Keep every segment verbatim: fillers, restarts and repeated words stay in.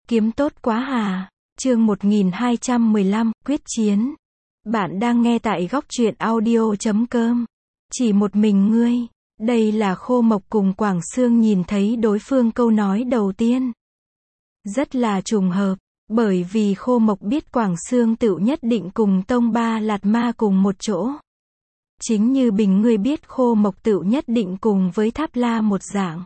Kiếm tốt quá hà. Chương một nghìn hai trăm mười lăm, quyết chiến. Bạn đang nghe tại góc truyện audio chấm com. Chỉ một mình ngươi. Đây là Khô Mộc cùng Quảng Xương nhìn thấy đối phương câu nói đầu tiên. Rất là trùng hợp, bởi vì Khô Mộc biết Quảng Xương tựu nhất định cùng Tông Ba Lạt Ma cùng một chỗ. Chính như Bình ngươi biết Khô Mộc tựu nhất định cùng với Tháp La một dạng.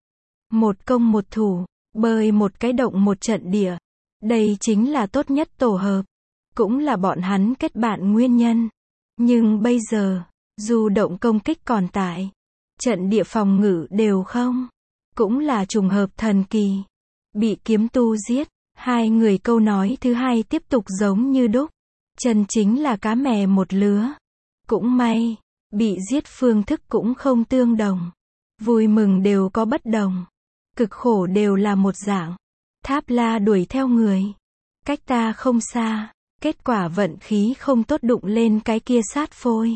Một công một thủ, bơi một cái động một trận địa. Đây chính là tốt nhất tổ hợp. Cũng là bọn hắn kết bạn nguyên nhân. Nhưng bây giờ, dù động công kích còn tại, trận địa phòng ngự đều không. Cũng là trùng hợp thần kỳ. Bị kiếm tu giết, hai người câu nói thứ hai tiếp tục giống như đúc. Chân chính là cá mè một lứa. Cũng may, bị giết phương thức cũng không tương đồng. Vui mừng đều có bất đồng. Cực khổ đều là một dạng. Tháp La đuổi theo người. Cách ta không xa. Kết quả vận khí không tốt đụng lên cái kia sát phôi.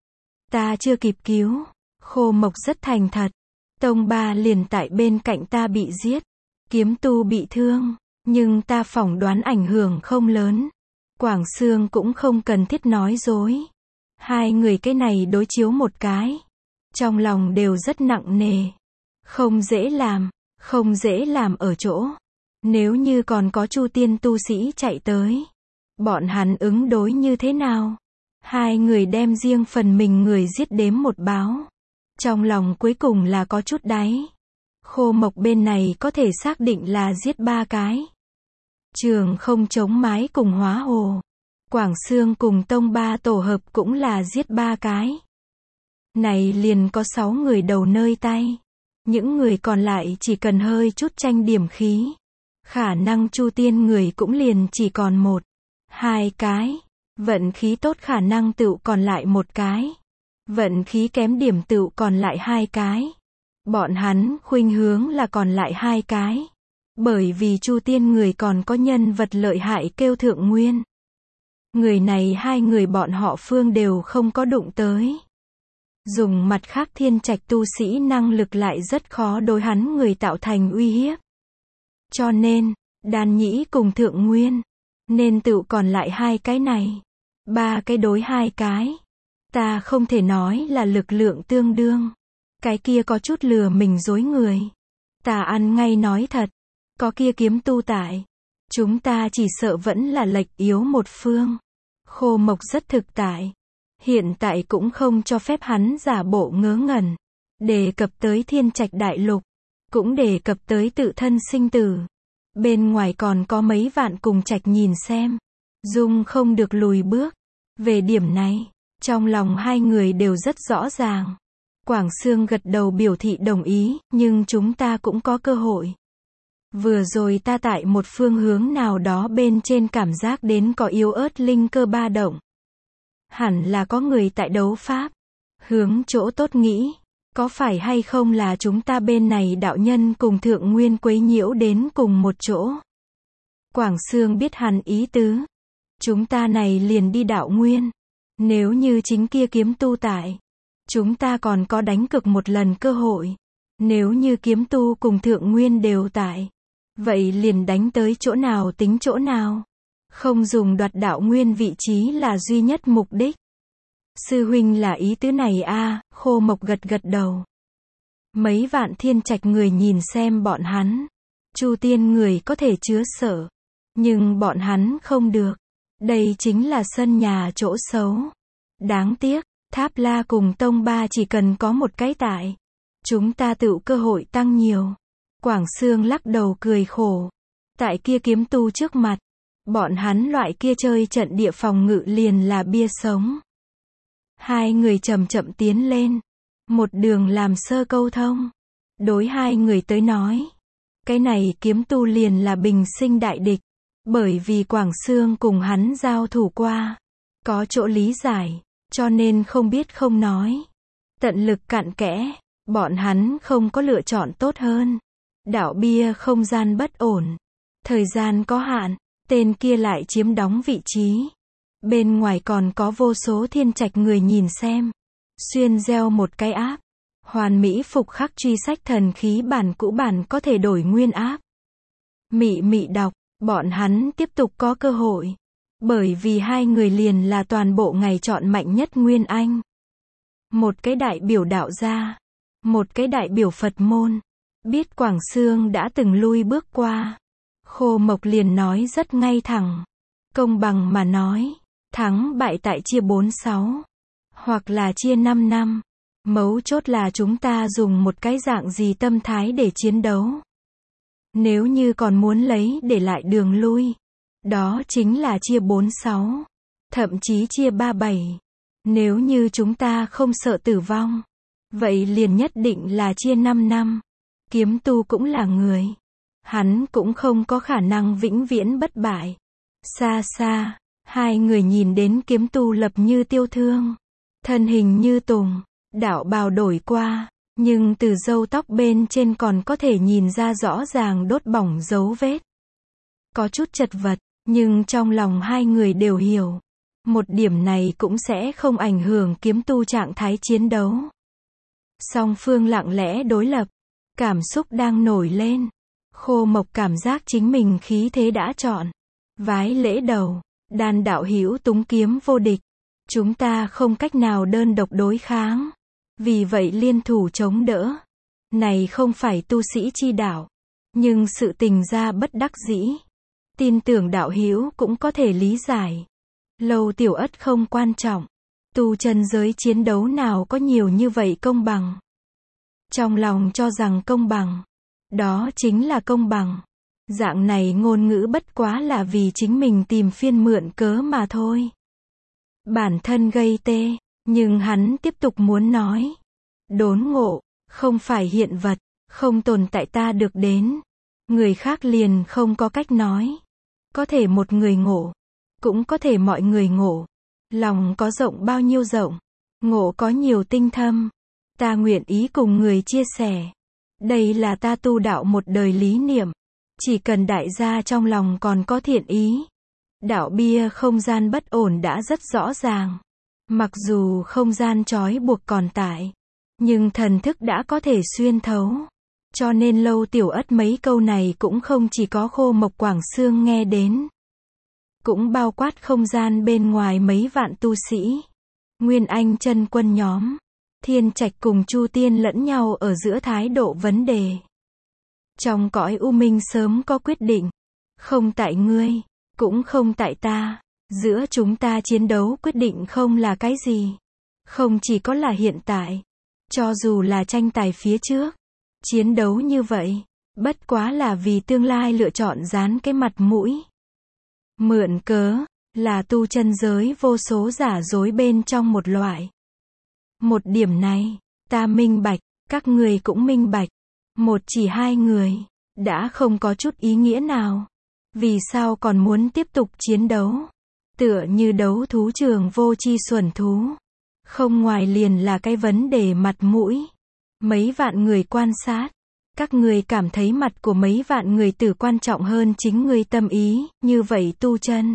Ta chưa kịp cứu. Khô Mộc rất thành thật. Tông Ba liền tại bên cạnh ta bị giết. Kiếm tu bị thương. Nhưng ta phỏng đoán ảnh hưởng không lớn. Quảng Xương cũng không cần thiết nói dối. Hai người cái này đối chiếu một cái. Trong lòng đều rất nặng nề. Không dễ làm. Không dễ làm ở chỗ. Nếu như còn có Chu Tiên tu sĩ chạy tới. Bọn hắn ứng đối như thế nào? Hai người đem riêng phần mình người giết đếm một báo. Trong lòng cuối cùng là có chút đáy. Khô Mộc bên này có thể xác định là giết ba cái. Trường không chống mái cùng hóa hồ. Quảng Xương cùng Tông Ba tổ hợp cũng là giết ba cái. Này liền có sáu người đầu nơi tay. Những người còn lại chỉ cần hơi chút tranh điểm khí. Khả năng Chu Tiên người cũng liền chỉ còn một, hai cái. Vận khí tốt khả năng tựu còn lại một cái. Vận khí kém điểm tựu còn lại hai cái. Bọn hắn khuynh hướng là còn lại hai cái. Bởi vì Chu Tiên người còn có nhân vật lợi hại kêu Thượng Nguyên. Người này hai người bọn họ phương đều không có đụng tới. Dùng mặt khác thiên trạch tu sĩ năng lực lại rất khó đối hắn người tạo thành uy hiếp. Cho nên, Đan Nhĩ cùng Thượng Nguyên, nên tựu còn lại hai cái này. Ba cái đối hai cái. Ta không thể nói là lực lượng tương đương. Cái kia có chút lừa mình dối người. Ta ăn ngay nói thật. Có kia kiếm tu tại. Chúng ta chỉ sợ vẫn là lệch yếu một phương. Khô Mộc rất thực tại. Hiện tại cũng không cho phép hắn giả bộ ngớ ngẩn. Đề cập tới thiên trạch đại lục. Cũng đề cập tới tự thân sinh tử. Bên ngoài còn có mấy vạn cùng trạch nhìn xem. Dung không được lùi bước. Về điểm này, trong lòng hai người đều rất rõ ràng. Quảng Xương gật đầu biểu thị đồng ý, nhưng chúng ta cũng có cơ hội. Vừa rồi ta tại một phương hướng nào đó bên trên cảm giác đến có yếu ớt linh cơ ba động. Hẳn là có người tại đấu pháp. Hướng chỗ tốt nghĩ. Có phải hay không là chúng ta bên này đạo nhân cùng Thượng Nguyên quấy nhiễu đến cùng một chỗ? Quảng Xương biết hắn ý tứ. Chúng ta này liền đi đạo nguyên. Nếu như chính kia kiếm tu tại. Chúng ta còn có đánh cực một lần cơ hội. Nếu như kiếm tu cùng Thượng Nguyên đều tại. Vậy liền đánh tới chỗ nào tính chỗ nào. Không dùng đoạt đạo nguyên vị trí là duy nhất mục đích. Sư huynh là ý tứ này a. À, Khô Mộc gật gật đầu. Mấy vạn thiên trạch người nhìn xem bọn hắn. Chu Tiên người có thể chứa sợ. Nhưng bọn hắn không được. Đây chính là sân nhà chỗ xấu. Đáng tiếc, Tháp La cùng Tông Ba chỉ cần có một cái tại. Chúng ta tự cơ hội tăng nhiều. Quảng Xương lắc đầu cười khổ. Tại kia kiếm tu trước mặt. Bọn hắn loại kia chơi trận địa phòng ngự liền là bia sống. Hai người chậm chậm tiến lên. Một đường làm sơ câu thông. Đối hai người tới nói. Cái này kiếm tu liền là bình sinh đại địch. Bởi vì Quảng Xương cùng hắn giao thủ qua. Có chỗ lý giải. Cho nên không biết không nói. Tận lực cặn kẽ. Bọn hắn không có lựa chọn tốt hơn. Đảo bia không gian bất ổn. Thời gian có hạn. Tên kia lại chiếm đóng vị trí. Bên ngoài còn có vô số thiên trạch người nhìn xem. Xuyên gieo một cái áp. Hoàn mỹ phục khắc truy sách thần khí bản cũ bản có thể đổi nguyên áp. Mị Mị đọc, bọn hắn tiếp tục có cơ hội. Bởi vì hai người liền là toàn bộ ngày chọn mạnh nhất Nguyên Anh. Một cái đại biểu đạo gia, một cái đại biểu Phật môn. Biết Quảng Xương đã từng lui bước qua. Khô Mộc liền nói rất ngay thẳng. Công bằng mà nói, thắng bại tại chia bốn sáu. Hoặc là chia năm năm. Mấu chốt là chúng ta dùng một cái dạng gì tâm thái để chiến đấu. Nếu như còn muốn lấy để lại đường lui, đó chính là chia bốn sáu. Thậm chí chia ba bảy. Nếu như chúng ta không sợ tử vong, vậy liền nhất định là chia năm năm. Kiếm tu cũng là người. Hắn cũng không có khả năng vĩnh viễn bất bại. Xa xa, hai người nhìn đến kiếm tu Lập Như Tiêu thương. Thân hình như tùng, đạo bào đổi qua, nhưng từ râu tóc bên trên còn có thể nhìn ra rõ ràng đốt bỏng dấu vết. Có chút chật vật, nhưng trong lòng hai người đều hiểu. Một điểm này cũng sẽ không ảnh hưởng kiếm tu trạng thái chiến đấu. Song phương lặng lẽ đối lập. Cảm xúc đang nổi lên. Khô Mộc cảm giác chính mình khí thế đã chọn. Vái lễ đầu. Đan đạo hữu túng kiếm vô địch. Chúng ta không cách nào đơn độc đối kháng. Vì vậy liên thủ chống đỡ. Này không phải tu sĩ chi đạo. Nhưng sự tình ra bất đắc dĩ. Tin tưởng đạo hữu cũng có thể lý giải. Lâu Tiểu Ất không quan trọng. Tu chân giới chiến đấu nào có nhiều như vậy công bằng. Trong lòng cho rằng công bằng. Đó chính là công bằng. Dạng này ngôn ngữ bất quá là vì chính mình tìm phiên mượn cớ mà thôi. Bản thân gây tê, nhưng hắn tiếp tục muốn nói. Đốn ngộ, không phải hiện vật, không tồn tại ta được đến. Người khác liền không có cách nói. Có thể một người ngộ, cũng có thể mọi người ngộ. Lòng có rộng bao nhiêu rộng, ngộ có nhiều tinh thâm. Ta nguyện ý cùng người chia sẻ. Đây là ta tu đạo một đời lý niệm. Chỉ cần đại gia trong lòng còn có thiện ý. Đạo bia không gian bất ổn đã rất rõ ràng. Mặc dù không gian trói buộc còn tại, nhưng thần thức đã có thể xuyên thấu. Cho nên Lâu Tiểu Ất mấy câu này cũng không chỉ có Khô Mộc Quảng Xương nghe đến. Cũng bao quát không gian bên ngoài mấy vạn tu sĩ. Nguyên Anh chân quân nhóm. Thiên Trạch cùng Chu Tiên lẫn nhau ở giữa thái độ vấn đề. Trong cõi u minh sớm có quyết định. Không tại ngươi, cũng không tại ta. Giữa chúng ta chiến đấu quyết định không là cái gì. Không chỉ có là hiện tại. Cho dù là tranh tài phía trước. Chiến đấu như vậy, bất quá là vì tương lai lựa chọn dán cái mặt mũi. Mượn cớ, là tu chân giới vô số giả dối bên trong một loại. Một điểm này, ta minh bạch, các người cũng minh bạch. Một chỉ hai người, đã không có chút ý nghĩa nào. Vì sao còn muốn tiếp tục chiến đấu? Tựa như đấu thú trường vô tri xuẩn thú. Không ngoài liền là cái vấn đề mặt mũi. Mấy vạn người quan sát. Các người cảm thấy mặt của mấy vạn người tử quan trọng hơn chính người tâm ý, như vậy tu chân.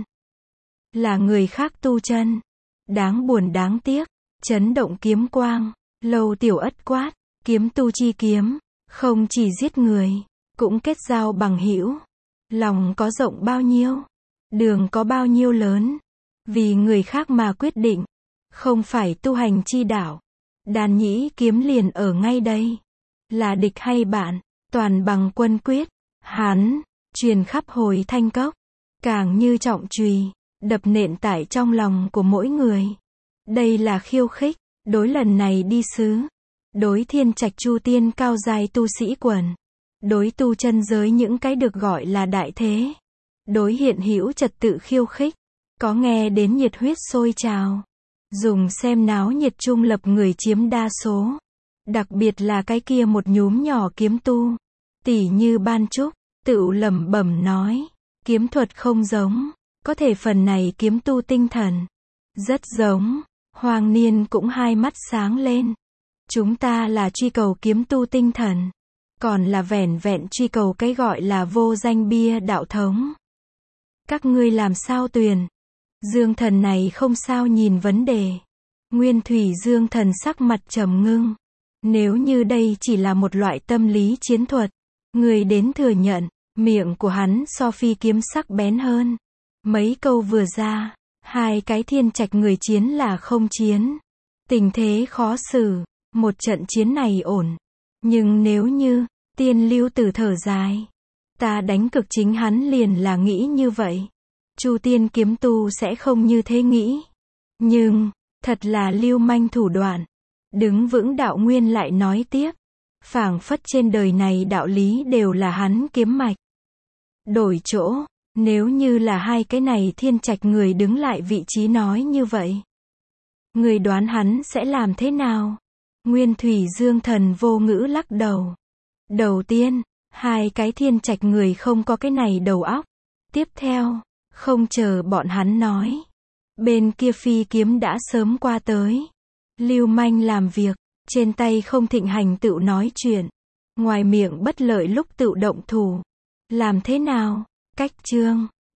Là người khác tu chân. Đáng buồn đáng tiếc. Chấn động kiếm quang. Lâu Tiểu Ất quát. Kiếm tu chi kiếm. Không chỉ giết người. Cũng kết giao bằng hữu. Lòng có rộng bao nhiêu. Đường có bao nhiêu lớn. Vì người khác mà quyết định. Không phải tu hành chi đạo. Đàn nhĩ kiếm liền ở ngay đây. Là địch hay bạn. Toàn bằng quân quyết. Hắn. Truyền khắp hồi Thanh Cốc. Càng như trọng chùy. Đập nện tại trong lòng của mỗi người. Đây là khiêu khích. Đối lần này đi sứ. Đối Thiên Trạch Chu Tiên cao giai tu sĩ quần. Đối tu chân giới những cái được gọi là đại thế. Đối hiện hữu trật tự khiêu khích. Có nghe đến nhiệt huyết sôi trào. Dùng xem náo nhiệt trung lập người chiếm đa số. Đặc biệt là cái kia một nhúm nhỏ kiếm tu. Tỉ như Ban Trúc, tự lẩm bẩm nói. Kiếm thuật không giống. Có thể phần này kiếm tu tinh thần. Rất giống. Hoàng Niên cũng hai mắt sáng lên. Chúng ta là truy cầu kiếm tu tinh thần. Còn là vẻn vẹn truy cầu cái gọi là vô danh bia đạo thống. Các ngươi làm sao tuyền? Dương Thần này không sao nhìn vấn đề. Nguyên Thủy Dương Thần sắc mặt trầm ngưng. Nếu như đây chỉ là một loại tâm lý chiến thuật, người đến thừa nhận, Miệng của hắn so phi kiếm sắc bén hơn. Mấy câu vừa ra, hai cái thiên trạch người chiến là không chiến. Tình thế khó xử, một trận chiến này ổn. Nhưng nếu như, Tiên Lưu Tử thở dài. Ta đánh cực chính hắn liền là nghĩ như vậy. Chu Tiên kiếm tu sẽ không như thế nghĩ. Nhưng, thật là lưu manh thủ đoạn. Đứng vững đạo nguyên lại nói tiếp. Phảng phất trên đời này đạo lý đều là hắn kiếm mạch. Đổi chỗ, nếu như là hai cái này thiên trạch người đứng lại vị trí nói như vậy. Người đoán hắn sẽ làm thế nào? Nguyên Thủy Dương Thần vô ngữ lắc đầu. Đầu tiên, hai cái thiên trạch người không có cái này đầu óc. Tiếp theo, không chờ bọn hắn nói. Bên kia phi kiếm đã sớm qua tới. Lưu manh làm việc, trên tay không thịnh hành tựu nói chuyện. Ngoài miệng bất lợi lúc tựu động thủ. Làm thế nào? Cách chương.